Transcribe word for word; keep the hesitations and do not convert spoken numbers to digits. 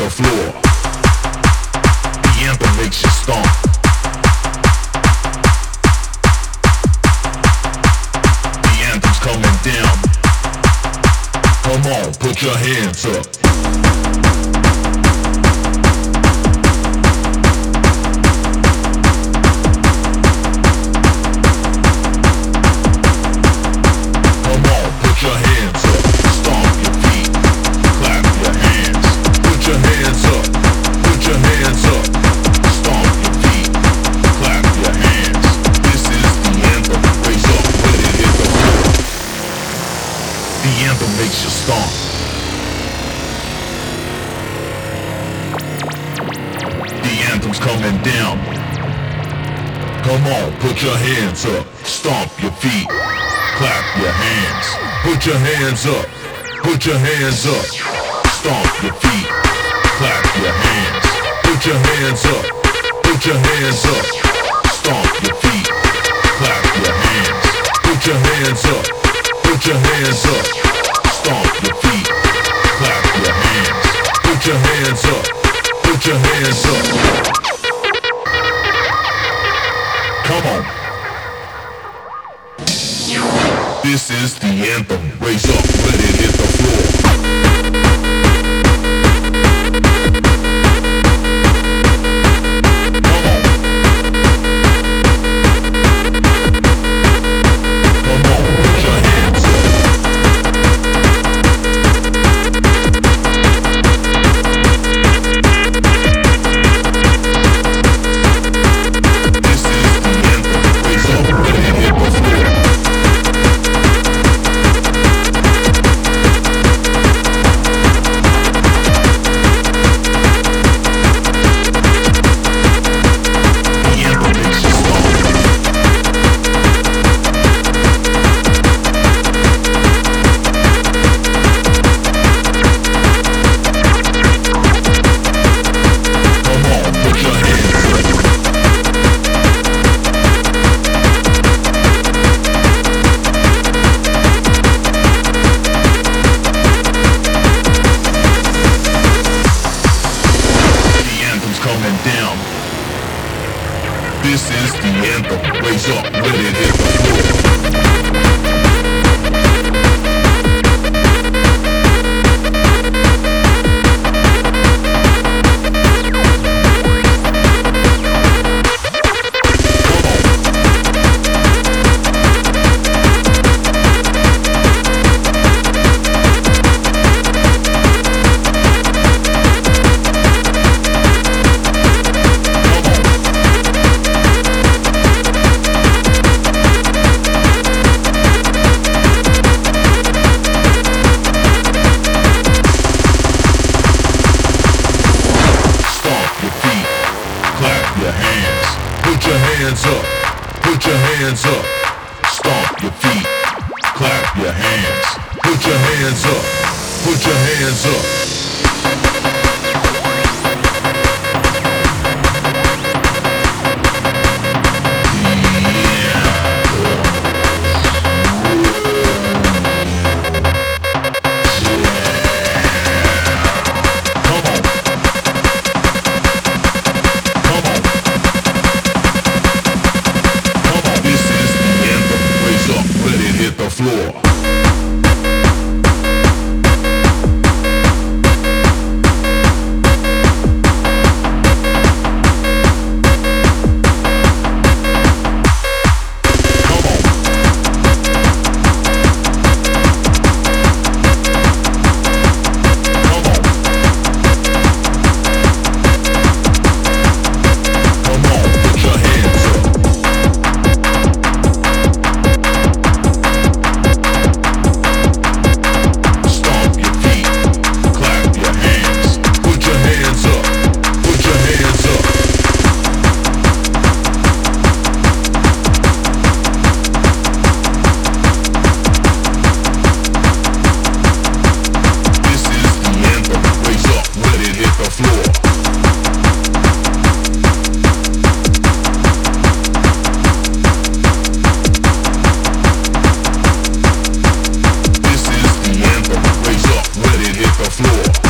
the floor. The anthem makes you stomp. The anthem's coming down. Come on, put your hands up. Your hands up, stomp your feet, clap your hands. Put your hands up, put your hands up, stomp your feet, clap your hands. This is the anthem, raise up, let it hit the floor. The anthem makes you stomp. The anthem's coming down. Come on, put your hands up, stomp your feet, clap your hands. Put your hands up, put your hands up, stomp your feet, clap your hands. Put your hands up, put your hands up, stomp your feet, clap your hands. Put your hands up, put your hands up, stomp your feet, clap your hands. Put your hands up, put your hands up. Come on. This is the anthem, raise up, let it hit the floor. This is the anthem, raise up, let it hit the floor. Put your hands up, put your hands up, stomp your feet, clap your hands. Put your hands up, put your hands up. The floor. Floor.